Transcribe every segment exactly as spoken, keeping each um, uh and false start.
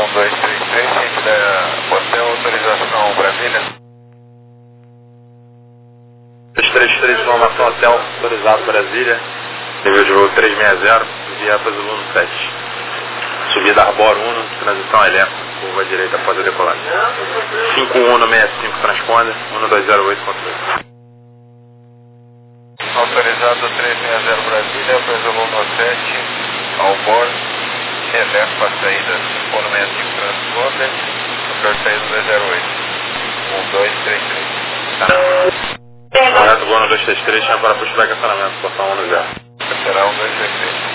um, dois, três, três, ciente da hotel, autorização Brasília. dois três três, informação hotel, autorizado Brasília. Nível de voo trezentos e sessenta, via para Zulu sete. Subida Arbor um, transição elétrica, curva à direita após a decolagem. cinco um um seis cinco, transponder, um dois zero oito, controle. Autorizado trezentos e sessenta Brasília, para Zulu sete, Arbor, elétrico para saída cinco um seis cinco, transponder, para saída dois zero oito. um dois três três. Correto, Bono dois três três, chama para pushback acionamento, portão um zero. Será um dois três três.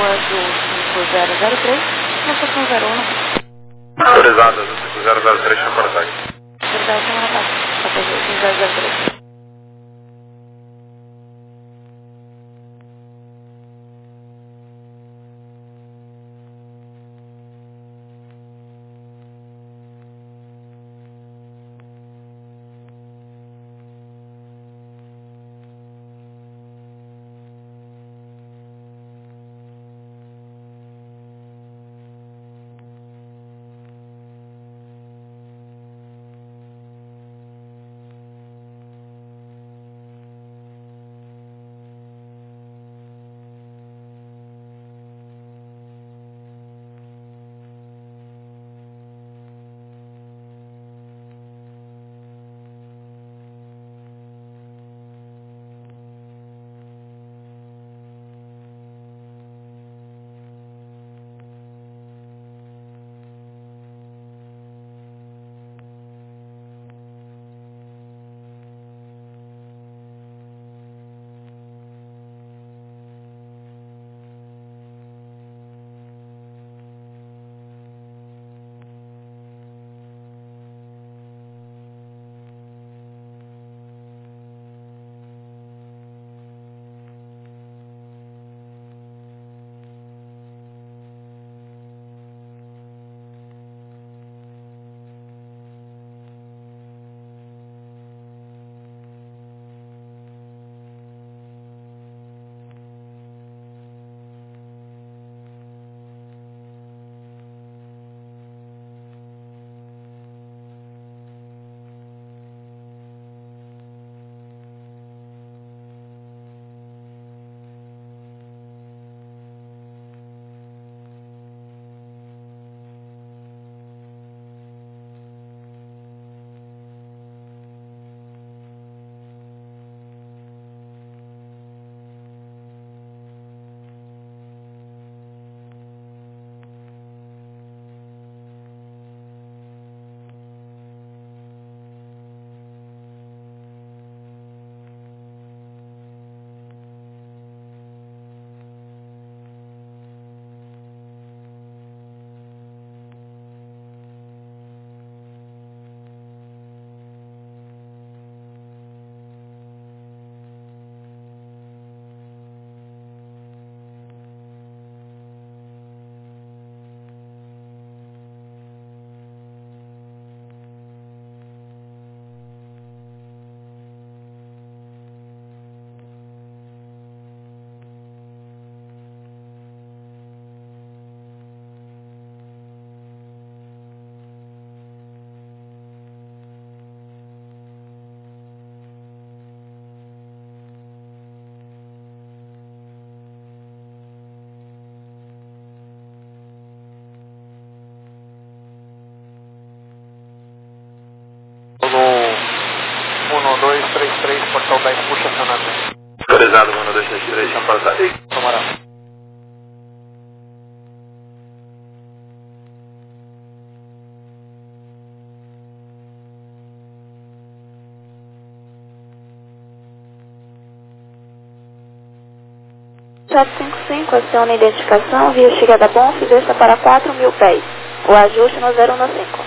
o Azul cinco zero zero três, na estação zero um. Autorizado, Azul cinco zero zero três, para ataque. Verdade, semana passada, Azul cinco zero zero três. um dois três três, portal dez, puxa acionado. Autorizado, um dois três três, chama para ataque. Tomará. sete cinco cinco, aciona a identificação, via chegada bom, deixa para quatro mil pés. O ajuste no zero um cinco.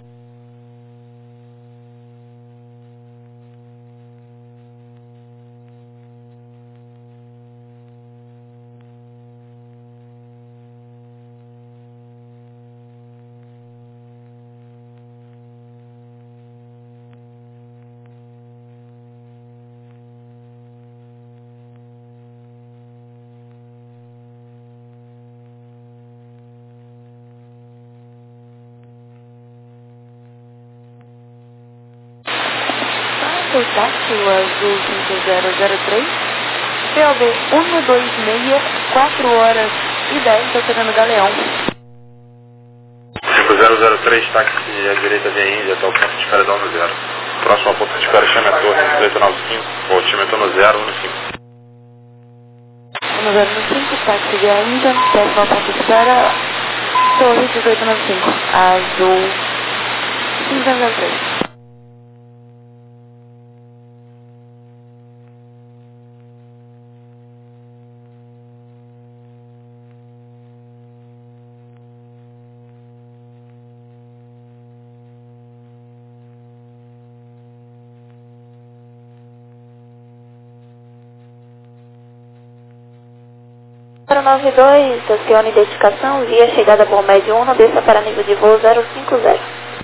Seu táxi, o Azul cinco zero zero três, P O B um dois seis, quatro horas e dez, está chegando Galeão. cinco zero zero três, táxi à direita via Índia, até o ponto de espera da um zero. Próximo ao ponto de espera, chame a torre dezoito nove cinco, ou time no zero um cinco. um zero cinco, táxi via Índia, próximo ao ponto de espera, torre dezoito nove cinco, Azul cinco zero zero três. nove dois, acione identificação, via chegada por médio um, desça para nível de voo zero cinco zero.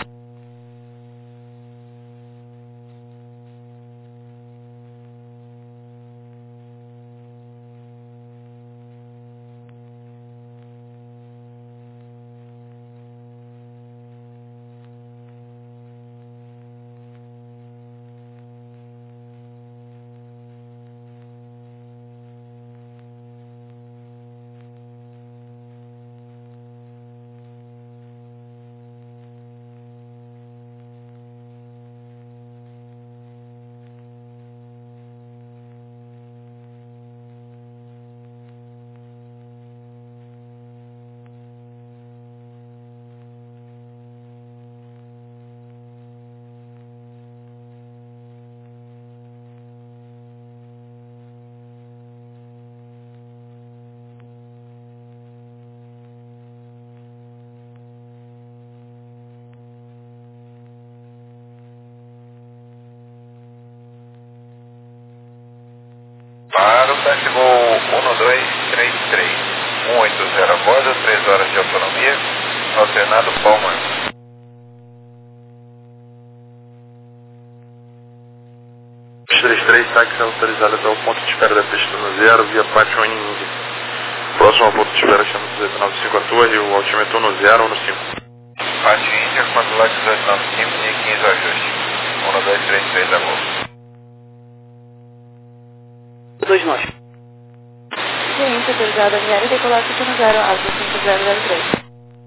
Para o táxi voo um dois três três, um oito zero a bordo, três horas de autonomia, alternado Palma. dois três três, táxi autorizado até o ponto de espera da pista no zero, via Pátio em Índia. Próximo ao ponto de espera, chama dezoito noventa e cinco a torre, o altimetro no zero ou no cinco. Pátio Índia, quando lá dezoito noventa e cinco, linha quinze ajuste. um dois três três a bordo. Dois nós. Ciência autorizada a viária decolar no zero, azul cinco zero zero três.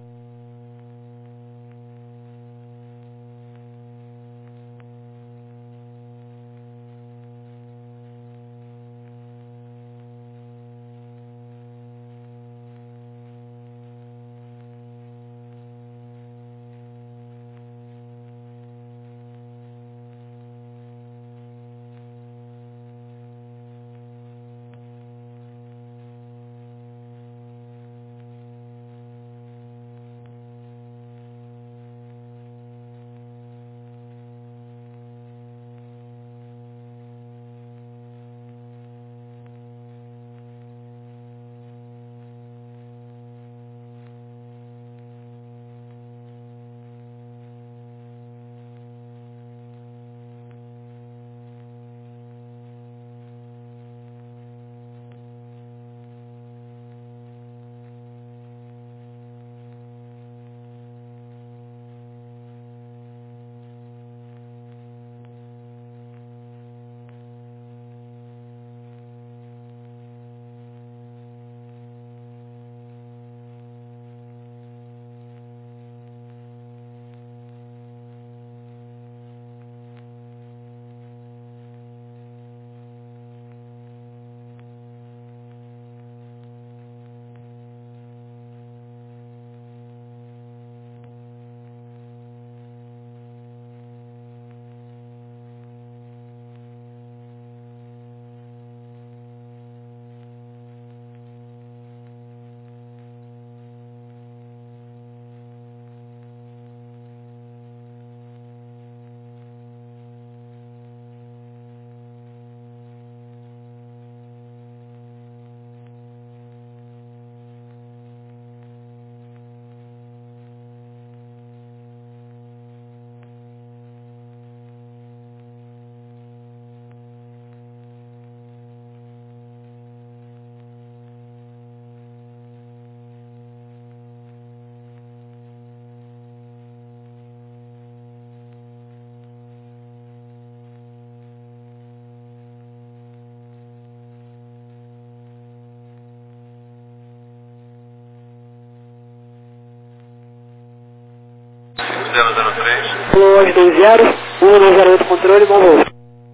zero zero três. dois dois zero, um dois zero oito controle, bom voo.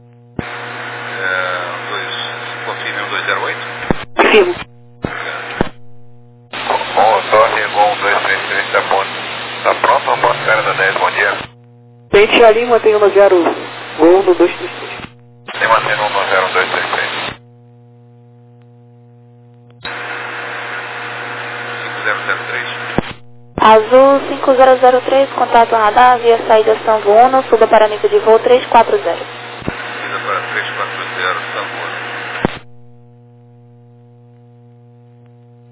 É, dois, confirme um dois zero oito. Confirmo. Bom, torre, bom, um dois três três, está bom. Está pronto, vamos para a espera da dez, bom dia. Pente ali, mantenha no zero, voo no dois três três. Tem mantendo um no zero um dois três três. cinco zero zero três. Azul cinco zero zero três, contato radar, via saída São Uno, suba para nível de voo três quatro zero. Subida para três quatro zero, está bom.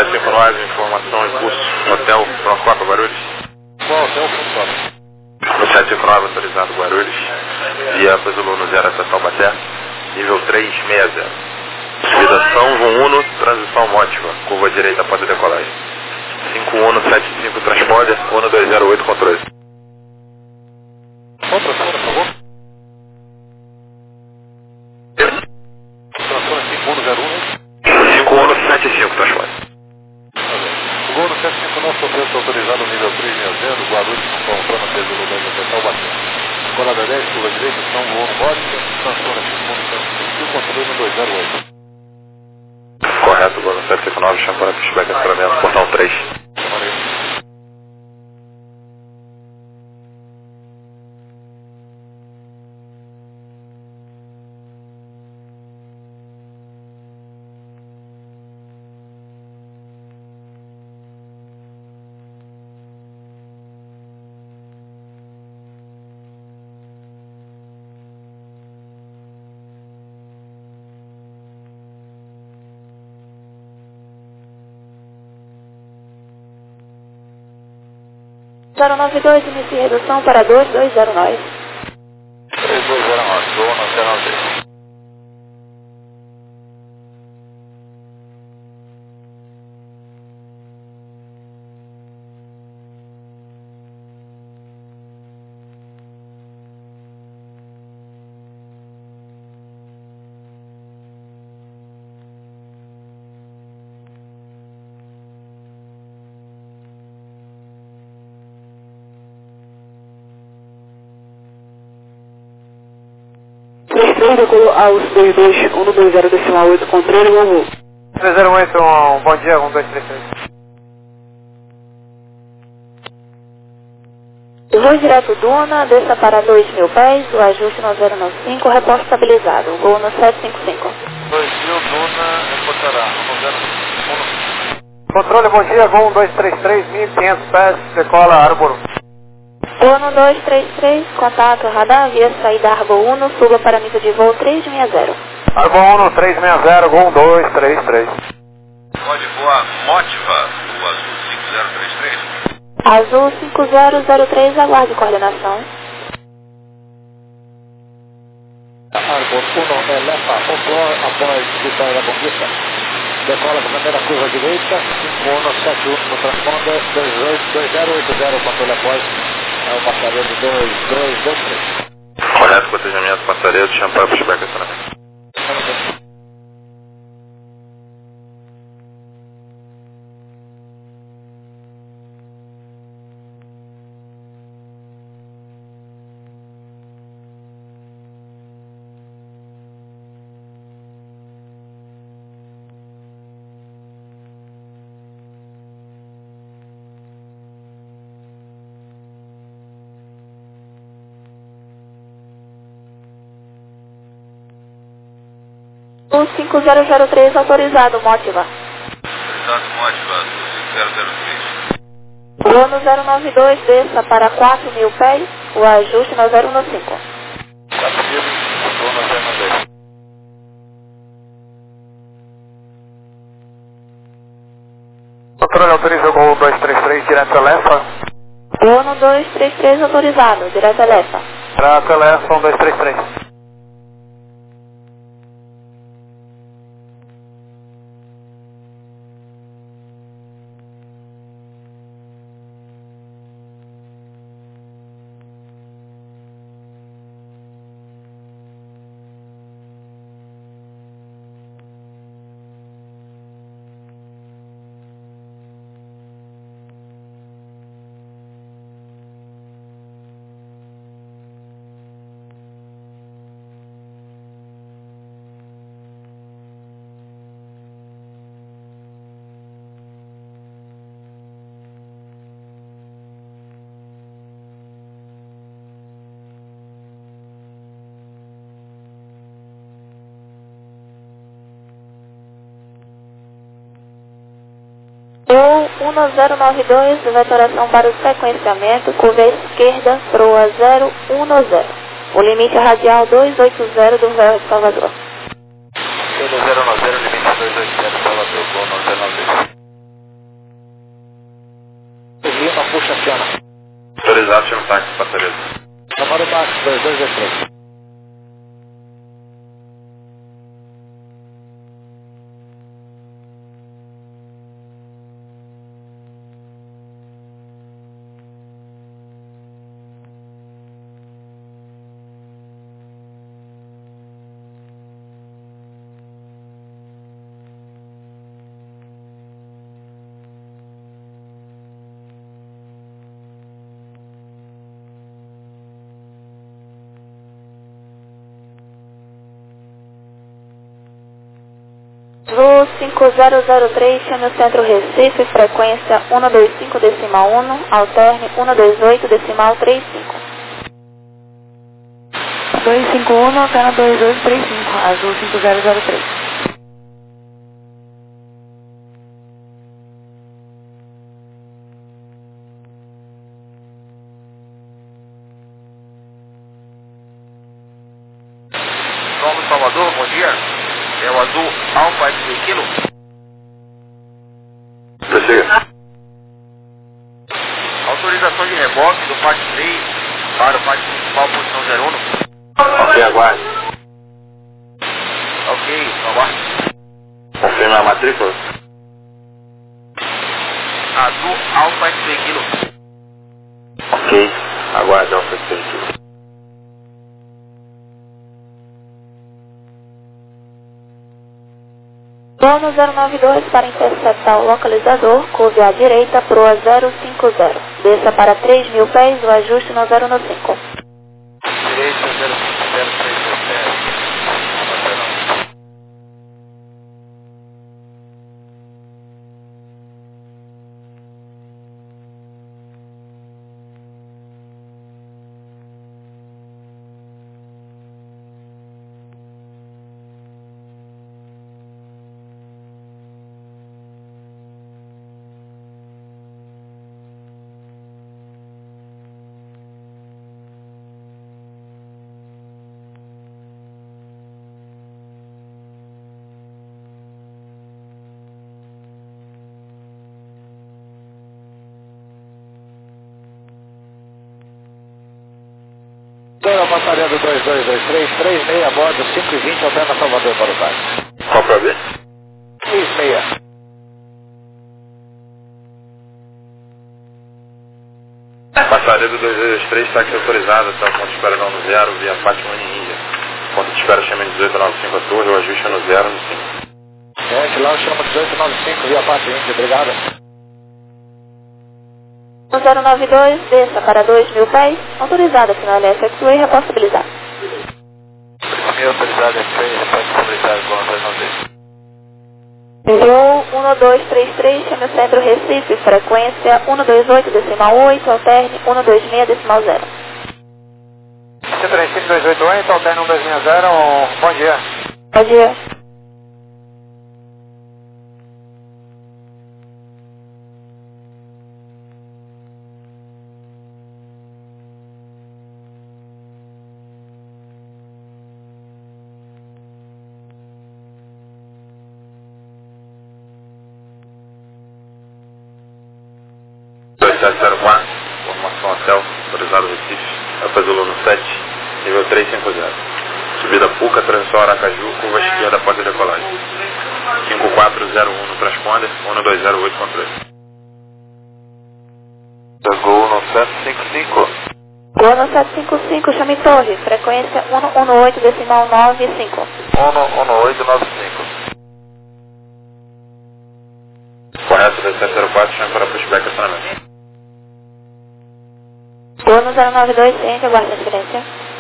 sete cinco nove, informação em curso, hotel Procópio Guarulhos. Qual hotel Procópio? No sete cinco nove, autorizado Guarulhos, via Pesolano zero até Taubaté, nível três seis zero. Subida São João Uno, transição Mótiva, curva direita pode decolar. cinco um sete cinco transponder, Uno dois zero oito controle. Qual transfora, por favor? Transfora cinco um zero um. cinco um sete cinco transponder. O Gol no sete cinco nove sofreu autorizado no nível três seis zero, Guarulhos, Pampana, Pesolano dez até Taubaté. Colada dez, curva direita, São João Mótica, transfora cinco um sete cinco, controle no dois zero oito. Correto, Gol no sete cinco nove, champanhe, pushback, aceleramento, portão três. zero nove dois, inicie redução para dois dois zero nove. três dois zero nove, Gol no zero nove três. três três decolou aos dois dois um dois zero decimal oito, controle, voo. três zero oito, um bom dia, um dois três três. Voo direto Duna, desça para dois mil pés, o ajuste no zero nove cinco, reposto estabilizado, Gol no sete cinco cinco. dois mil, Duna, reportará, um zero um. Controle, bom dia, voo um dois três três, mil e quinhentos pés, decola Arbor. Gol no dois três três, contato radar, via saída Arbor um, suba para nível de voo três seis zero. Arbor um, três seis zero, voo um dois três três. Pode voar Mótiva, o azul cinco zero três três. Azul cinco zero zero três, aguarde coordenação. Arbor um, eleva o floor após Vitória da Conquista. Decola com a primeira curva direita, cinco um sete um no transponder, dois zero oito zero, controle após, é o passageiro dois dois dois três. Correto, protegimento, passaredo, champanhe, pushback, aceleramento. O cinco zero zero três autorizado, Mótiva. Autorizado Mótiva, cinco zero zero três. Voo no zero nove dois, desça para quatro mil pés, o ajuste no zero um cinco. quatro mil, Gol no zero nove dez. Controle autoriza o Gol dois três três, direto a Lefa. Voo no dois três três autorizado, direto a Lefa. Direto a Lefa, um dois três três. Voo um zero nove dois, vetoração para o sequenciamento, curva esquerda, proa zero um zero. O limite radial duzentos e oitenta do véu de Salvador. zero nove zero, limite duzentos e oitenta, Salvador, Gol no zero nove dez. puxa, aciona. Autorizado, chama o táxi, Fortaleza. Chamado o táxi, dois dois dois três. Voo cinco zero zero três, chame o centro Recife, frequência um dois cinco decimal um, alterne um dois oito decimal trinta e cinco. dois cinco um, alterne dois oito três cinco, azul cinco zero zero três. Vamos Salvador, bom dia. É o azul Alfa X Kilo. Prossiga. Autorização de reboque do P A C três para o P A C principal, posição zero um. Ok, aguarde. Ok, aguarde. Confirma a matrícula. Azul Alfa X Kilo. Ok, aguarde, Alfa X Kilo. Plano zero nove dois para interceptar o localizador, curve à direita, proa zero cinco zero. Desça para três mil pés, o ajuste no zero um cinco. Direita zero cinco zero três sete. Toda a passaria do dois dois dois três, três meia, bordo cinco e vinte, alterna Salvador para o táxi. Qual pra ver? três meia. Passaria do dois dois três, táxi autorizado, tá? Ponto de espera não no zero, via Fátima em Índia. Ponto de espera chama dezoito noventa e cinco a torre, o ajuste é no zero no cinco. É, lá eu chamo dezoito noventa e cinco, via Pátio Índia, obrigado. zero nove dois, desça para dois mil pés, autorizada, final L S X-Way, repossibilizado. Meu autorizado é três, repossibilizado com zero nove dois. Voo um dois três três, chame o centro Recife, frequência um dois oito decimal oito, alterne um dois seis decimal zero. Centro Recife dois oito oito, alterna um dois seis zero, bom dia. Bom dia. dois sete zero quatro, formação hotel, autorizado Recife, Apazulu no sete, nível três cinco zero. Subida Puca, transição Aracaju, curva esquerda, pode decolagem. cinco quatro zero um no transponder, um dois zero oito controle. Gol no sete cinco cinco. Gol no sete cinco cinco, chame torre, frequência um um oito decimal nove cinco. um um oito nove cinco. Correto, dois sete zero quatro, chame para pushback acionamento. Gol no zero nove dois, ciente, aguarde a transferência.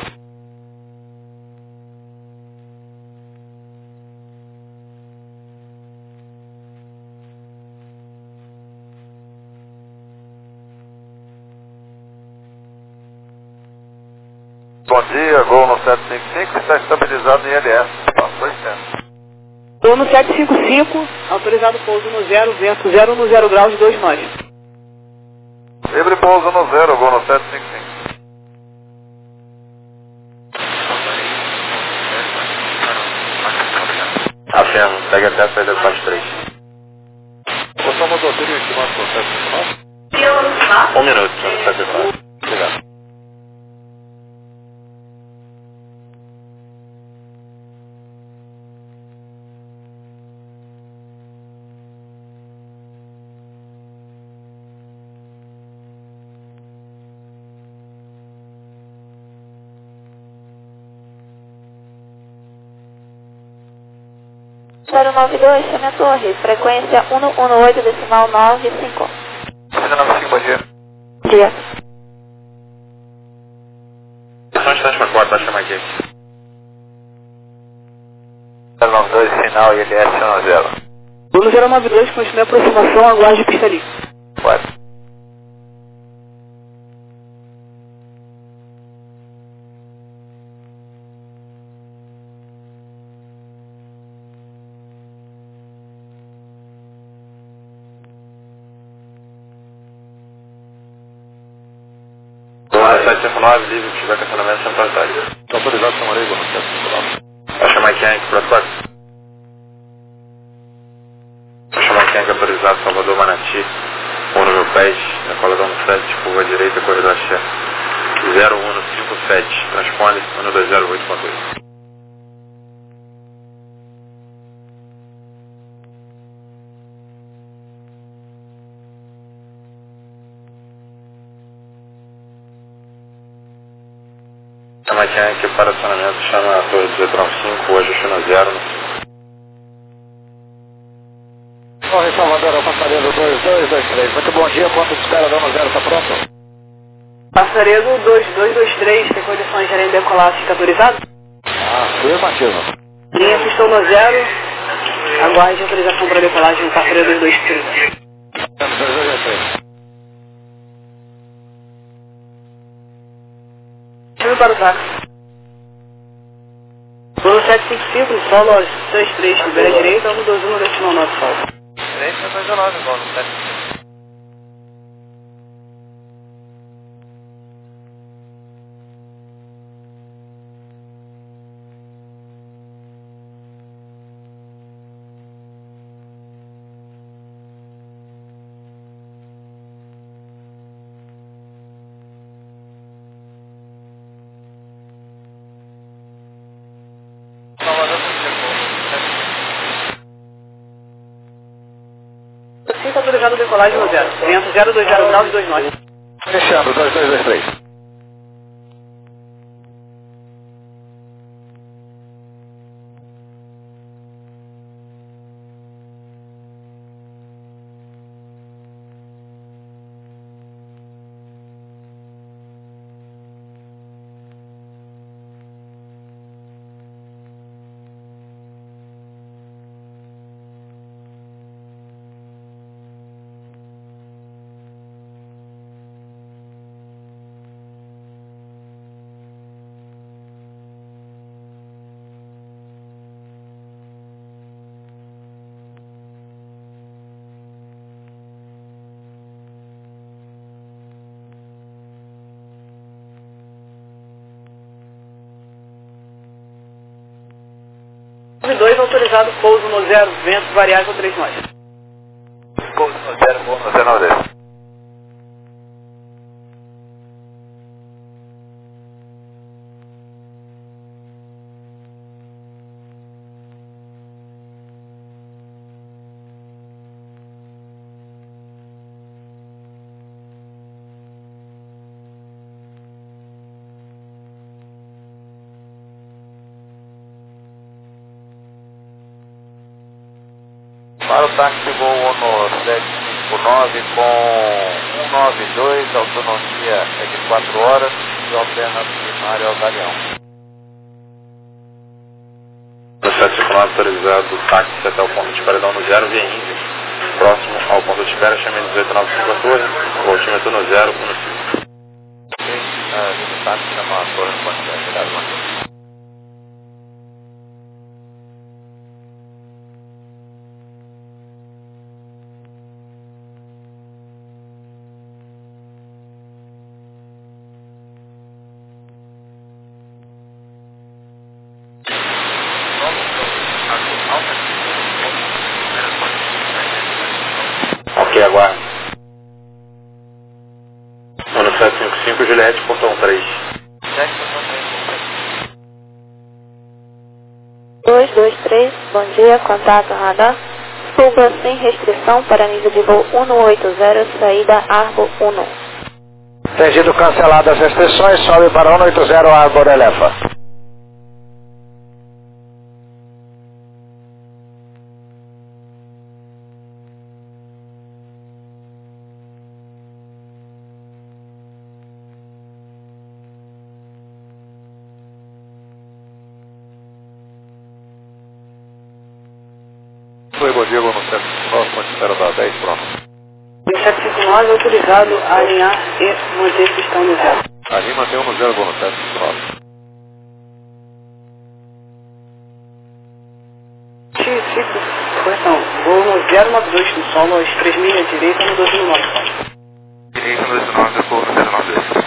Bom dia, Gol no sete cinco cinco, está estabilizado em L S. Passou e tempo. Gol no sete cinco cinco, autorizado pouso no zero, vento zero no zero graus de dois nós. Livre pouso no zero, Gol no sete cinco cinco. Afirmo, segue até a saída do quatro três. Você é uma doutora em estimado processo de Um minuto, senhor sete e quatro. Obrigado. zero nove dois, chame a torre, frequência um um oito, decimal nove cinco. zero nove cinco, bom dia. Dia. Só um instante para quatro, vai chamar aqui. zero nove dois, sinal I L S um zero. Bruno zero nove dois, continue a aproximação, aguarde pista livre. quatro. sete cinco nove, livre, se tiver estacionamento, sem passagem. Estou autorizado, São Marigo, no sete cinco nove. Vai chamar quem aqui para quatro? Vai chamar quem aqui autorizado, Salvador Manati, um número pés, decola dando sete, curva direita, corredor axé. zero um cinco sete, transpone um dois zero oito ponto oito. Chama quem aqui para acionamento, chama a torre dezoito nove cinco, hoje China zero. Torre Salvador, ao passaredo dois dois dois três. Muito bom dia, ponto de espera, dano zero, está pronto? Passaredo dois dois dois três, tem condições de gerente decolar, fica autorizado? Ah, afirmativo. Linha pistão no zero, aguarde autorização para decolagem no passaredo dois dois três. dois dois dois três. Chame para o táxi. Bruno sete cinco cinco, solo seis três, libera direita, um dois um, decimal nove, salve. três dois nove, bom, sete. Fica autorizado decolagem no zero. Vento zero dois zero graus e dois nove. Fechando, dois dois dois três. dois autorizado, pouso no zero, vento variável três nove. Pouso no zero, voo no zero nove dois. Para o táxi voo no sete cinco nove com um nove dois, autonomia é de quatro horas e o alternativa ao Galeão. No sete cinco nove autorizado, táxi até o ponto de espera no zero, via índice. Próximo ao ponto de espera, chame dezoito nove cinco a torre, voltímetro no zero, um cinco. Ok, uh, o táxi chama a torre, pode ser tirado uma torre. Ok, aguarde. sete cinco cinco, Juliette, ponto um três. dois dois três, bom dia, contato radar. Suba sem restrição para nível de voo um oito zero, saída Arbor um. Entendido, cancelado as restrições, sobe para um oito zero, Arbor Elefa. Oi, bom dia, vamos no sete cinco nove, ponte zero da dez, pronto. sete cinco nove autorizado a alinhar e manter pistão no zero. Ali mantém um no zero, vou no sete cinco nove. Chico, correção, vou no zero nove dois no solo, às três milhas direita no dois mil e nove. Direita no dois nove, depois no zero nove dois.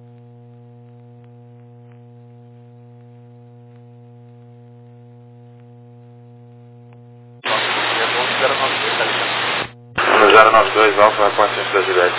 No zero nove dois, Alfa, com a ciência da Juliette.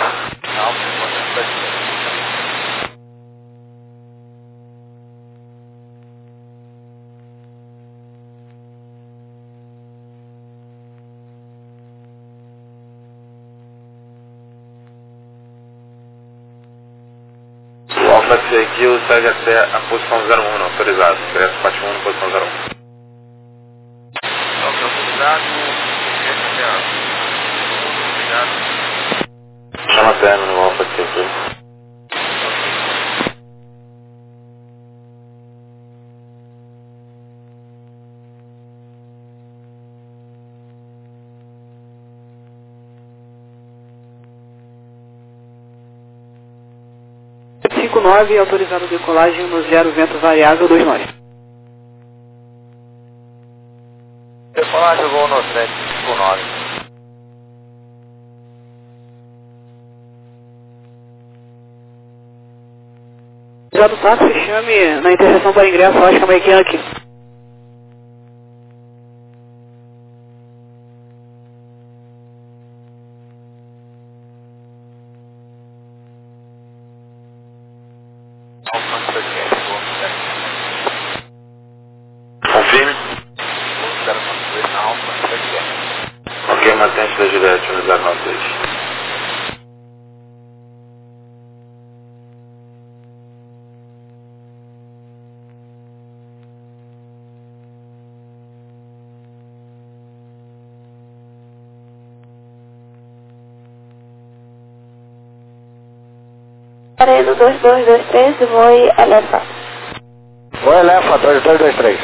O Alfa seguiu, segue até a posição zero um, autorizado. Ingresso parte um, posição zero um. Autorizado, ingresso até a... Chama a perna no Alfa que seguiu. sete cinco nove autorizado decolagem no zero, vento variável dois nove. Decolagem, vou no sete cinco nove. Já do táxi, chame na interseção para ingresso, acho que é uma equipe aqui. Confirme. Ok, mantente da Juliette no zero nove dois. Parede dois dois dois três, voo Elefa. Oi, Elefa, dois dois dois três.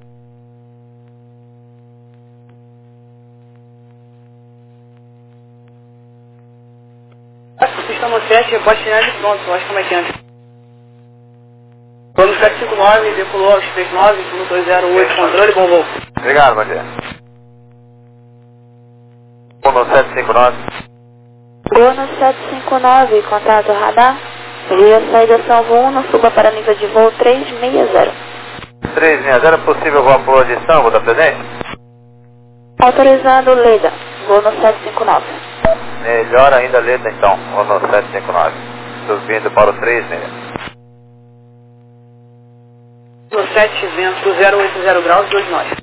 Pistão no sete, pode tirar de pronto, acho que é uma equipe. Vamos no sete cinco nove, decolou aos três nove, um dois zero oito, controle, bom voo. Obrigado, bom dia. Vou no sete cinco nove. Gol no sete cinco nove, contato radar. Via saída São um, suba para nível de voo três seis zero. três seis zero, possível voo por audição, vou dar presente? Autorizado Leda, voo no sete cinco nove. Melhor ainda, Leda, então, vou no sete cinco nove. Subindo para o três seis. No sete, vento zero oito zero graus, dois nove.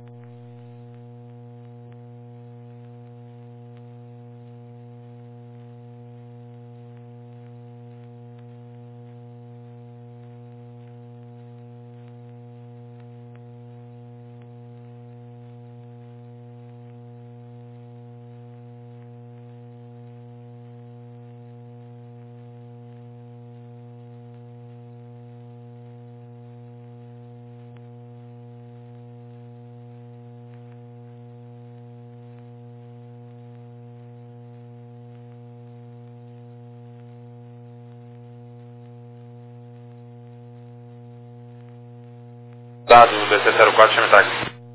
Dados do B C zero quatro, chame táxi.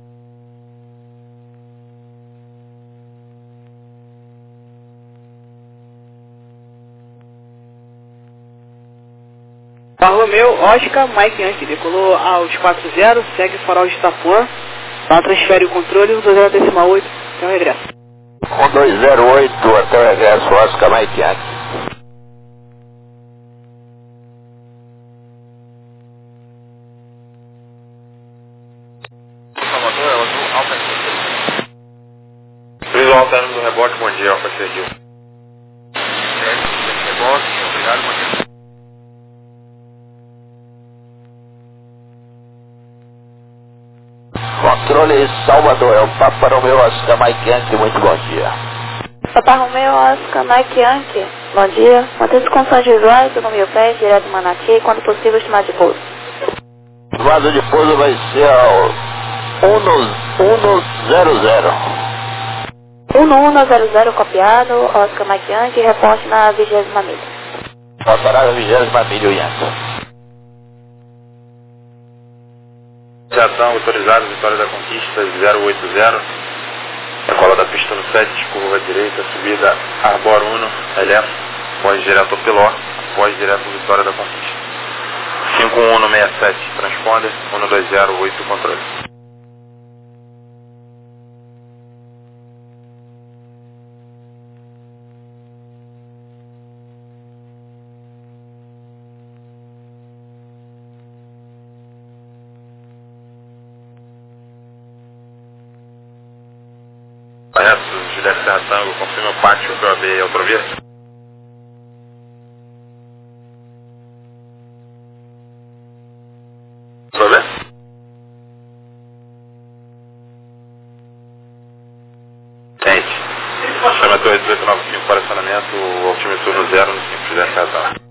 Romeu, Oscar, Mike Yankee, decolou aos quatro zero, segue farol de Itapuã, tá, transfere o controle, um dois zero decimal oito, até o regresso. um dois zero oito, até o regresso, Oscar Mike Yankee. três, Salvador, é o Papa Romeu Oscar Mike Yankee, muito bom dia. Papa Romeu Oscar Mike Yankee, bom dia. Mantenha-se com condições visuais, no meu pé, direto de Manati, quando possível estimar de pouso. Estimado de pouso vai ser ao um zero zero. um um zero zero copiado, Oscar Mike Yankee, reporte na vigésima milha. Passará na vigésima milha, Yankee. Ação autorizada, Vitória da Conquista zero oito zero. Decola da pista no sete, curva direita, subida Arbor um, L F, pós direto Piló, pós direto Vitória da Conquista. cinco um um seis sete, transponder, um dois zero oito, controle. Correto, Juliette Serra Tango, confirma o pátio P O B e Altrovia. P O B? Quente. Chama oito oito nove cinco para acionamento, o altímetro no zero no cinco, Juliette Serra Tango.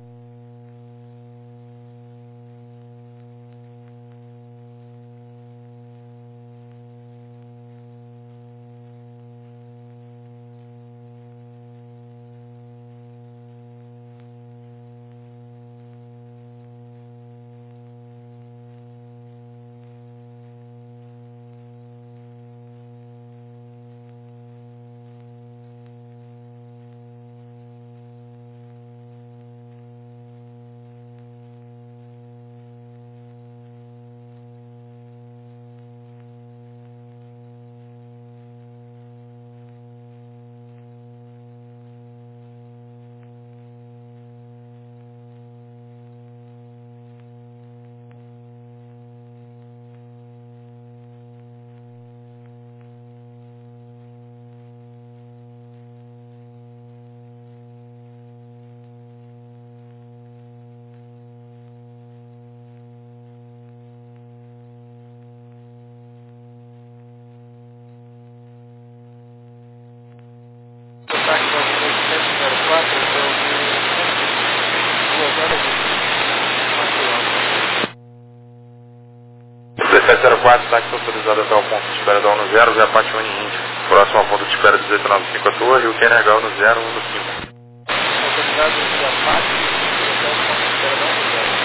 dezessete zero quatro, táxi autorizado até o ponto de espera da um no zero, Zé Patione Índia. Próximo ao ponto de espera dezoito nove cinco a torre, o Q N H no zero um no cinco. Autorizado Zé Patione até o ponto de espera da um no zero.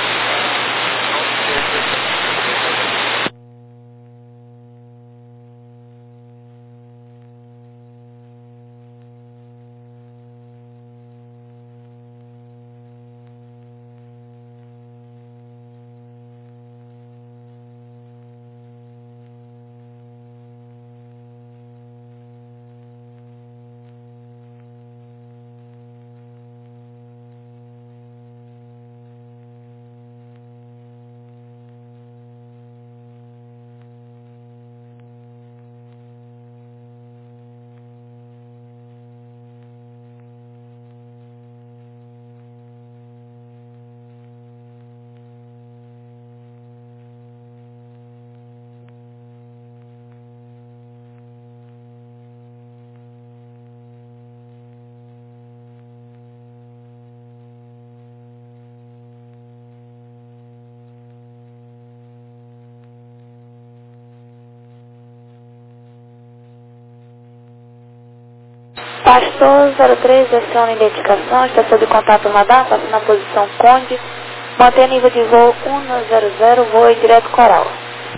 Pastor zero três, aciona identificação, está sob contato radar, passa na posição Conde, mantém nível de voo um zero zero, voo em direto Coral.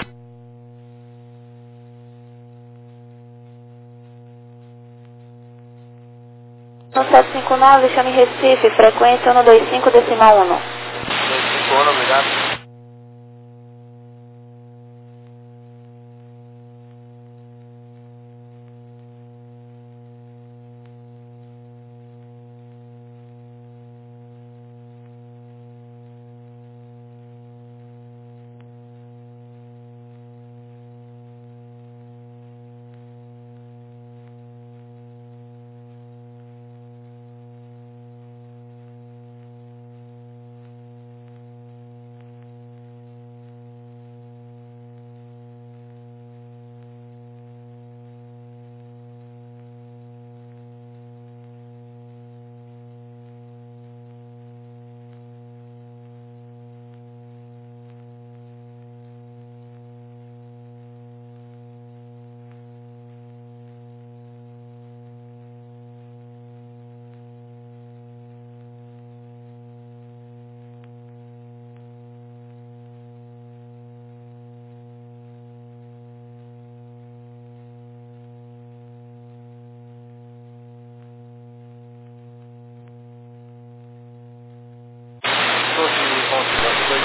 No sete cinco nove, chame Recife, frequência um dois cinco decimal um. dois cinco um, obrigado.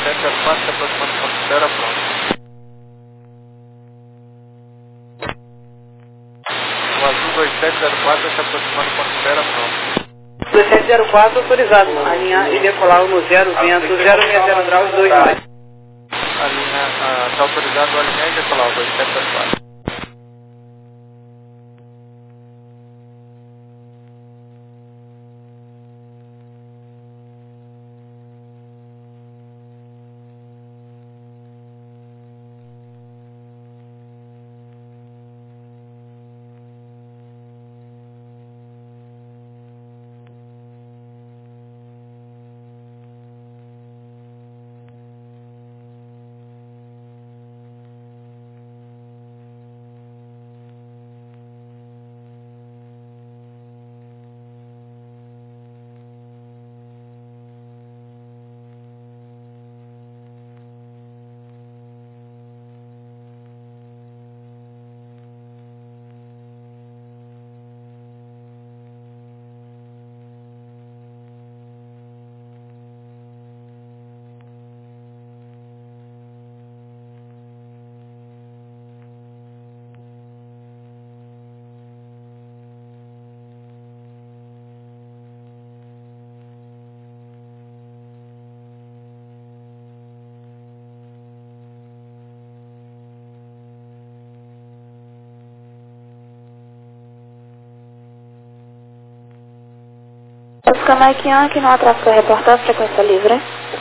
sete zero quatro, se aproximando do ponto zero, pronto. O azul dois sete zero quatro, se aproximando do ponto zero, pronto. dois sete zero quatro autorizado, alinhar e decolar no zero, vento zero seis zero graus, dois mais. A linha está autorizado a alinhar e decolar o dois sete zero quatro. Oscar Mike Yankee, não há tráfego a reportar, frequência livre.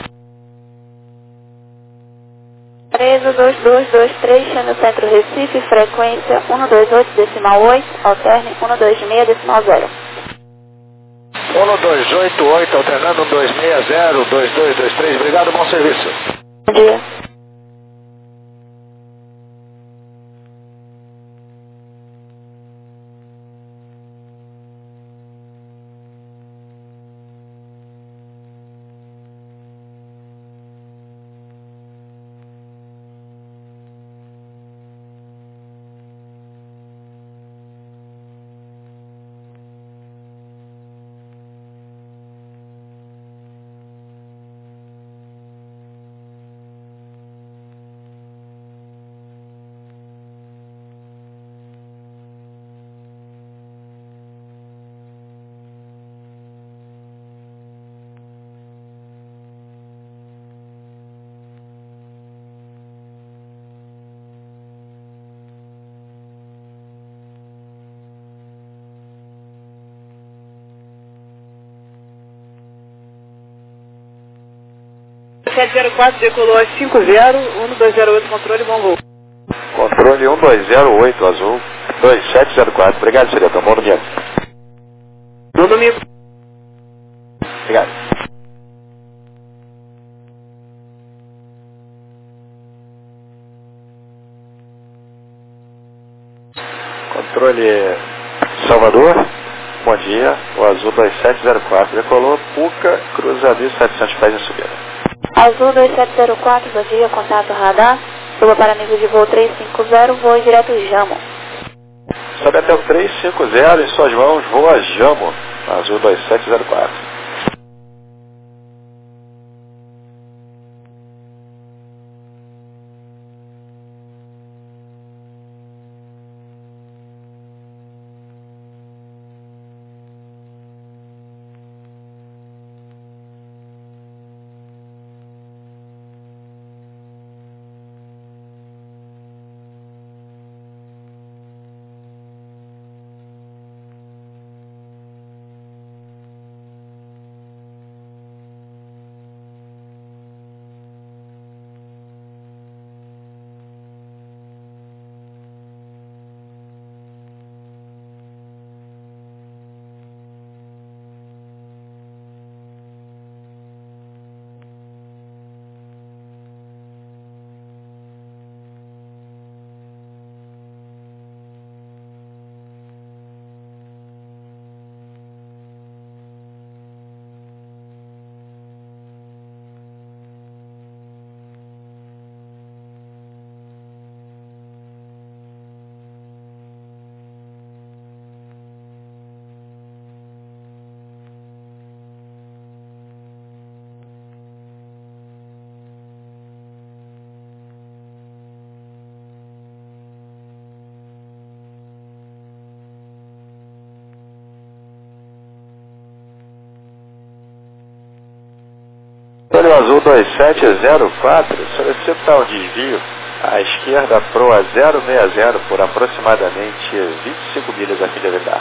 Preso dois dois dois três, no centro Recife, frequência um dois oito decimal oito, alterne um dois seis decimal zero. um dois oito oito, alternando um dois seis zero, dois dois dois três, obrigado, bom serviço. Bom dia. sete zero quatro decolou às cinco zero, um dois zero oito, controle, bom voo. Controle um dois zero oito, azul, dois sete zero quatro. Obrigado, Cireta. Bom domingo. Bom domingo. Obrigado. Controle Salvador, bom dia. O azul dois sete zero quatro decolou, Puca, cruza mil e setecentos pés em subida. Azul dois sete zero quatro, bom dia, contato radar. Suba para nível de voo três cinco zero, voo direto Jamo. Sobe até o três cinco zero, em suas mãos, voa Jamo, azul dois sete zero quatro. Olho azul dois sete zero quatro, solicita um desvio à esquerda proa zero seis zero por aproximadamente vinte e cinco milhas a fim de evitar.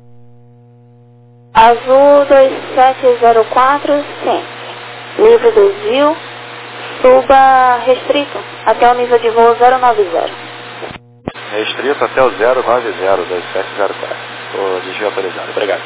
Azul dois sete zero quatro, sim. Livre desvio, suba restrito até o nível de voo zero nove zero. Restrito até o zero nove zero, dois sete zero quatro. O desvio autorizado. Obrigado.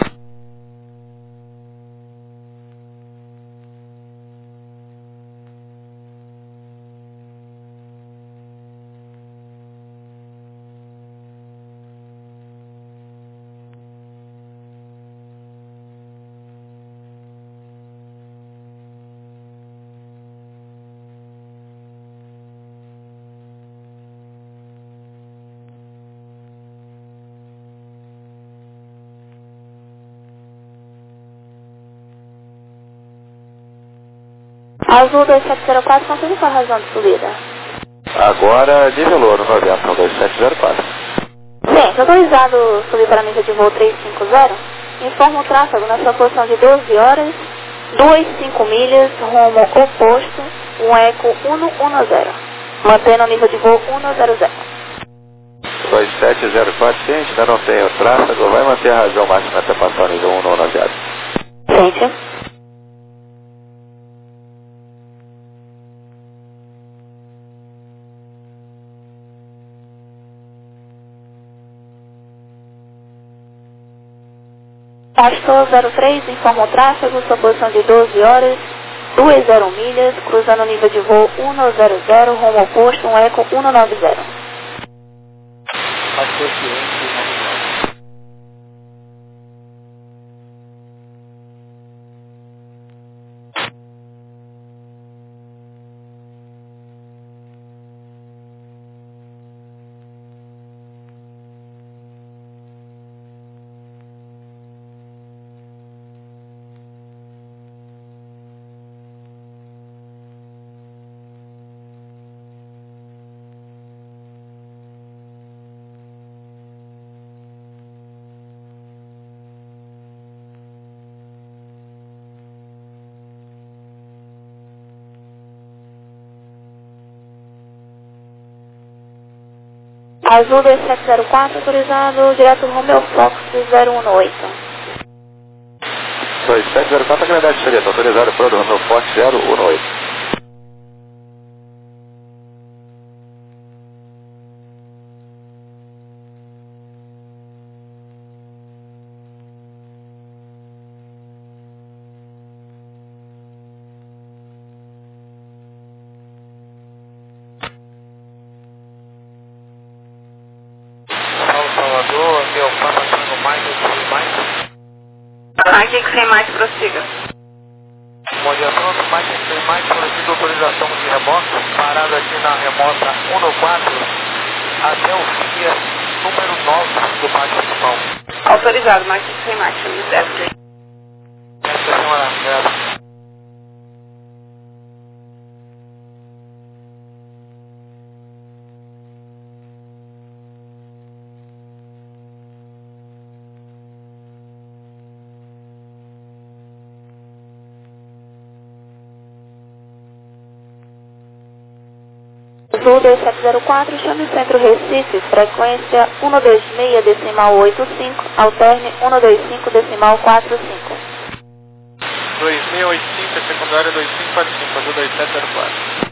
Azul dois sete zero quatro, confirme qual a razão de subida. Agora nivelou no noventa, dois sete zero quatro. Gente, autorizado subir para a nível de voo trezentos e cinquenta. Informa o tráfego na sua posição de doze horas, vinte e cinco milhas, rumo oposto, um eco cento e dez. Mantendo o nível de voo cento. dois sete zero quatro, sim, ainda não tem o tráfego, vai manter a razão máxima até passar o nível cento e dez. Gente. Pastor zero três, informa o tráfego, sua posição de doze horas, vinte milhas, cruzando o nível de voo cento, rumo oposto, um eco cento e noventa. Pastor ciente, Azul dois sete zero quatro, autorizado direto Romeo Fox zero um oito. dois sete zero quatro, a gravidade seria autorizada para o Romeo Fox zero um oito. Salvador, aqui é o Papa Tango Mike, Mike. Mike sem mais, prossiga. Bom dia, pronto, Mike sem Mike, solicito autorização de remota, parado aqui na remota um quatro, até o dia número nove do Parque Principal. Autorizado, Mike sem mais, certo. Essa semana, obrigado. Azul dois sete zero quatro, chame o centro Recife, frequência cento e vinte e seis, decimal oitenta e cinco, alterne cento e vinte e cinco, decimal quarenta e cinco. dois mil e oitenta e cinco, secundária dois cinco quatro cinco, Azul dois sete zero quatro.